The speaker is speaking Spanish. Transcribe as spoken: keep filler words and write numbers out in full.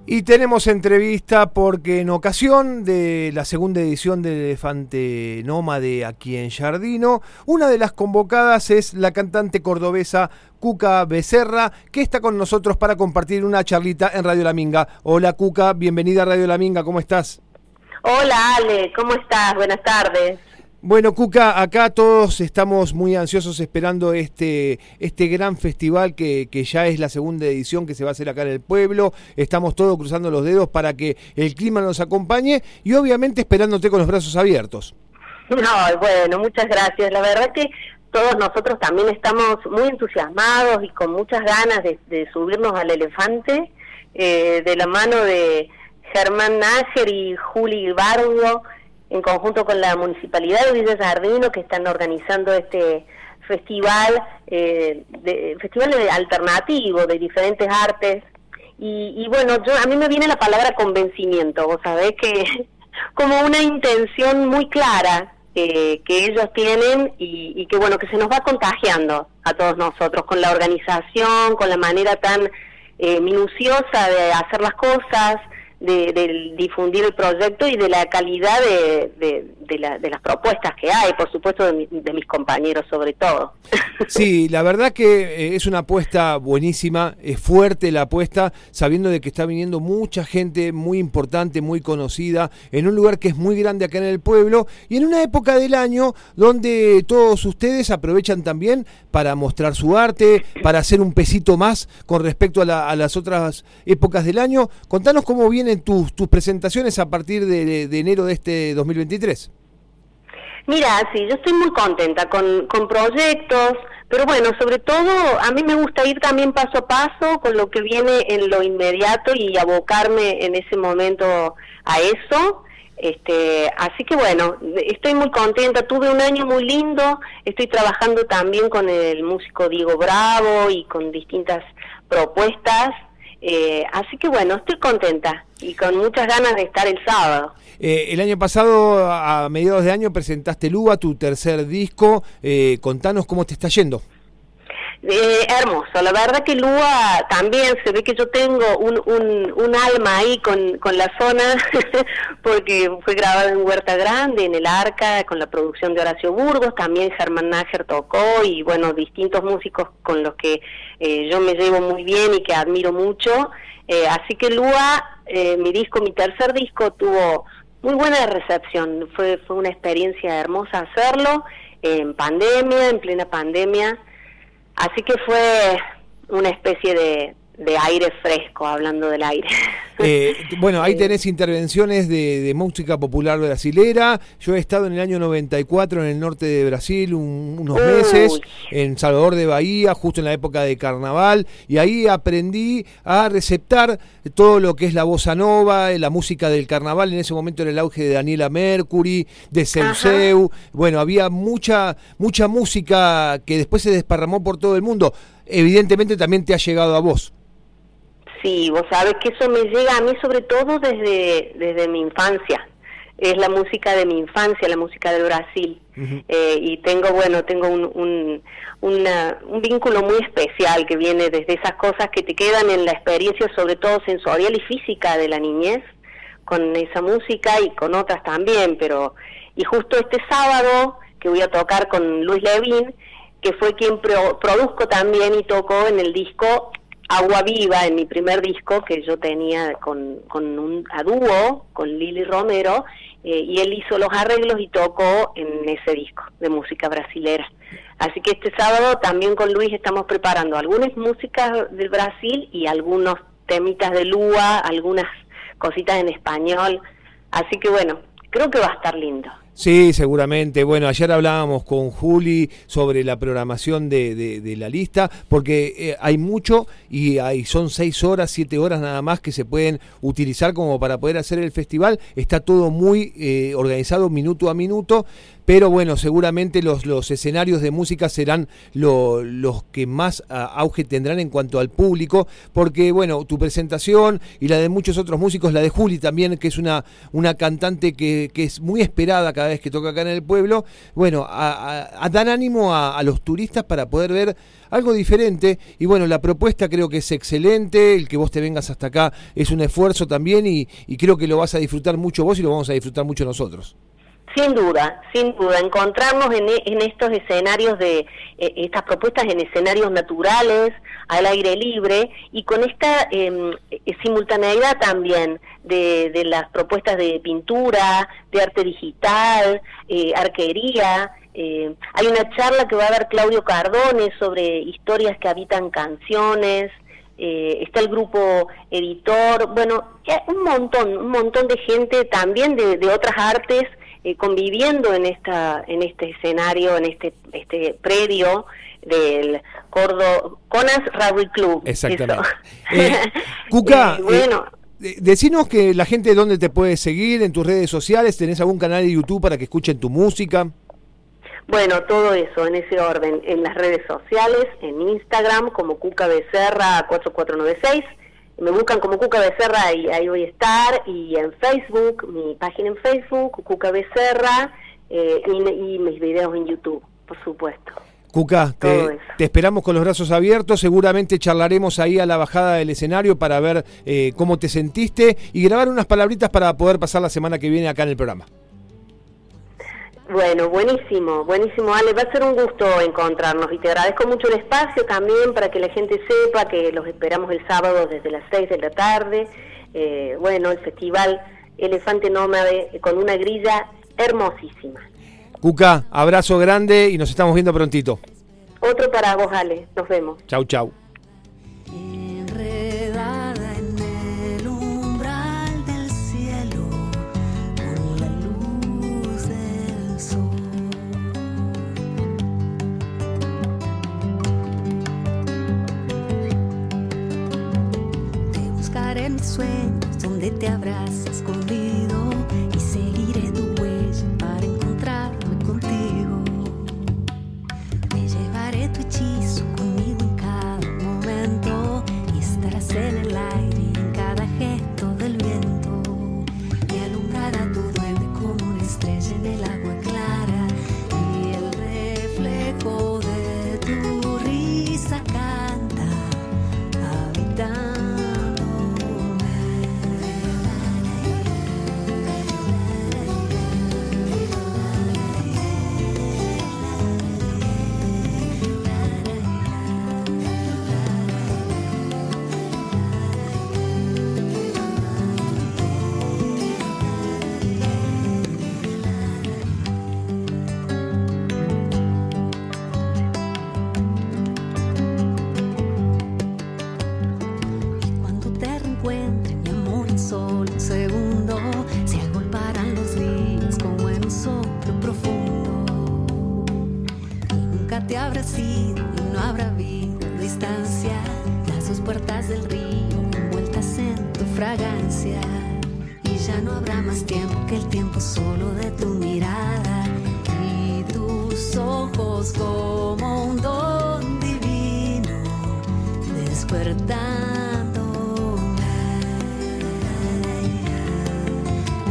Y tenemos entrevista porque en ocasión de la segunda edición del Elefante Nómade aquí en Giardino, una de las convocadas es la cantante cordobesa Cuca Becerra, que está con nosotros para compartir una charlita en Radio La Minga. Hola Cuca, bienvenida a Radio La Minga, ¿cómo estás? Hola Ale, ¿cómo estás? Buenas tardes. Bueno, Cuca, acá todos estamos muy ansiosos esperando este este gran festival que, que ya es la segunda edición que se va a hacer acá en el pueblo. Estamos todos cruzando los dedos para que el clima nos acompañe y obviamente esperándote con los brazos abiertos. No, bueno, muchas gracias. La verdad que todos nosotros también estamos muy entusiasmados y con muchas ganas de, de subirnos al elefante, eh, de la mano de Germán Nájer y Juli Bardo, en conjunto con la Municipalidad de Villa Giardino, que están organizando este festival, eh, de, festival de alternativo de diferentes artes. Y, y bueno, yo a mí me viene la palabra convencimiento, vos sabés que como una intención muy clara eh, que ellos tienen y, y que bueno, que se nos va contagiando a todos nosotros con la organización, con la manera tan eh, minuciosa de hacer las cosas, De, de difundir el proyecto y de la calidad de, de, de, la, de las propuestas que hay, por supuesto de, mi, de mis compañeros sobre todo. Sí, la verdad que es una apuesta buenísima, es fuerte la apuesta, sabiendo de que está viniendo mucha gente muy importante, muy conocida, en un lugar que es muy grande acá en el pueblo y en una época del año donde todos ustedes aprovechan también para mostrar su arte, para hacer un pesito más con respecto a, la, a las otras épocas del año. Contanos cómo viene en tus, tus presentaciones a partir de, de enero de este dos mil veintitrés. Mira, sí, yo estoy muy contenta con, con proyectos, pero bueno, sobre todo a mí me gusta ir también paso a paso con lo que viene en lo inmediato y abocarme en ese momento a eso. Este, así que bueno, estoy muy contenta, tuve un año muy lindo, estoy trabajando también con el músico Diego Bravo y con distintas propuestas. Eh, así que bueno, estoy contenta y con muchas ganas de estar el sábado. Eh, el año pasado, a mediados de año, presentaste Lua, tu tercer disco. Eh, contanos cómo te está yendo. Eh, hermoso, la verdad que Lua también se ve que yo tengo un, un, un alma ahí con, con la zona, porque fue grabado en Huerta Grande, en el Arca, con la producción de Horacio Burgos, también Germán Nájer tocó y bueno, distintos músicos con los que eh, yo me llevo muy bien y que admiro mucho, eh, así que Lua, eh, mi disco, mi tercer disco tuvo muy buena recepción, fue, fue una experiencia hermosa hacerlo, en pandemia, en plena pandemia. Así que fue una especie de, de aire fresco, hablando del aire. Eh, bueno, ahí tenés intervenciones de, de música popular brasilera. Yo he estado en el año noventa y cuatro en el norte de Brasil un, unos Uy. meses, en Salvador de Bahía, justo en la época de carnaval, y ahí aprendí a receptar todo lo que es la bossa nova, la música del carnaval. En ese momento era el auge de Daniela Mercury, de Seu Seu. Bueno, había mucha, mucha música que después se desparramó por todo el mundo. Evidentemente también te ha llegado a vos. Sí, vos sabés que eso me llega a mí sobre todo desde, desde mi infancia. Es la música de mi infancia, la música de Brasil. Uh-huh. eh, y tengo, bueno, tengo un, un, una, un vínculo muy especial que viene desde esas cosas que te quedan en la experiencia, sobre todo sensorial y física de la niñez, con esa música y con otras también. Pero y justo este sábado que voy a tocar con Luis Levín, que fue quien pro, produzco también y tocó en el disco Agua Viva, en mi primer disco que yo tenía con, con un a dúo, con Lili Romero, eh, y él hizo los arreglos y tocó en ese disco de música brasilera. Así que este sábado también con Luis estamos preparando algunas músicas del Brasil y algunos temitas de Lua, algunas cositas en español. Así que bueno, creo que va a estar lindo. Sí, seguramente. Bueno, ayer hablábamos con Juli sobre la programación de, de, de la lista, porque eh, hay mucho y hay, son seis horas, siete horas nada más que se pueden utilizar como para poder hacer el festival. Está todo muy eh, organizado minuto a minuto, pero bueno, seguramente los, los escenarios de música serán lo, los que más a, auge tendrán en cuanto al público, porque bueno, tu presentación y la de muchos otros músicos, la de Juli también, que es una, una cantante que, que es muy esperada cada vez que toca acá en el pueblo, bueno, a, a, a dan ánimo a, a los turistas para poder ver algo diferente. Y bueno, la propuesta creo que es excelente, el que vos te vengas hasta acá es un esfuerzo también, y, y creo que lo vas a disfrutar mucho vos y lo vamos a disfrutar mucho nosotros. Sin duda, sin duda, encontrarnos en, en estos escenarios de, eh, estas propuestas en escenarios naturales, al aire libre, y con esta eh, simultaneidad también de, de las propuestas de pintura, de arte digital, eh, arquería. Eh, hay una charla que va a dar Claudio Cardone sobre historias que habitan canciones. Eh, está el grupo editor, bueno, un montón, un montón de gente también de, de otras artes eh, conviviendo en esta, en este escenario, en este, este predio del Cordo, Conas Rugby Club. Exactamente. Eh, Cuca, eh, bueno. Eh, decinos que la gente dónde te puede seguir, en tus redes sociales, ¿tenés algún canal de YouTube para que escuchen tu música? Bueno, todo eso en ese orden, en las redes sociales, en Instagram como Cuca Becerra cuatro cuatro nueve seis, me buscan como Cuca Becerra y ahí voy a estar, y en Facebook, mi página en Facebook, Cuca Becerra, eh, y, y mis videos en YouTube, por supuesto. Cuca, te, te esperamos con los brazos abiertos, seguramente charlaremos ahí a la bajada del escenario para ver eh, cómo te sentiste y grabar unas palabritas para poder pasar la semana que viene acá en el programa. Bueno, buenísimo, buenísimo, Ale, va a ser un gusto encontrarnos y te agradezco mucho el espacio también para que la gente sepa que los esperamos el sábado desde las seis de la tarde, eh, bueno, el festival Elefante Nómade con una grilla hermosísima. Cuca, abrazo grande y nos estamos viendo prontito. Otro para vos, Ale, nos vemos. Chau, chau. En mis sueños donde te abrazas escondido y seguiré tu huella para encontrarme contigo. Me llevaré tu hechizo conmigo en cada momento y estarás en el aire y en cada gesto del viento. Me alumbrará tu duende como una estrella en el agua clara y el reflejo de tu risa canta habitando. Y ya no habrá más tiempo que el tiempo solo de tu mirada y tus ojos.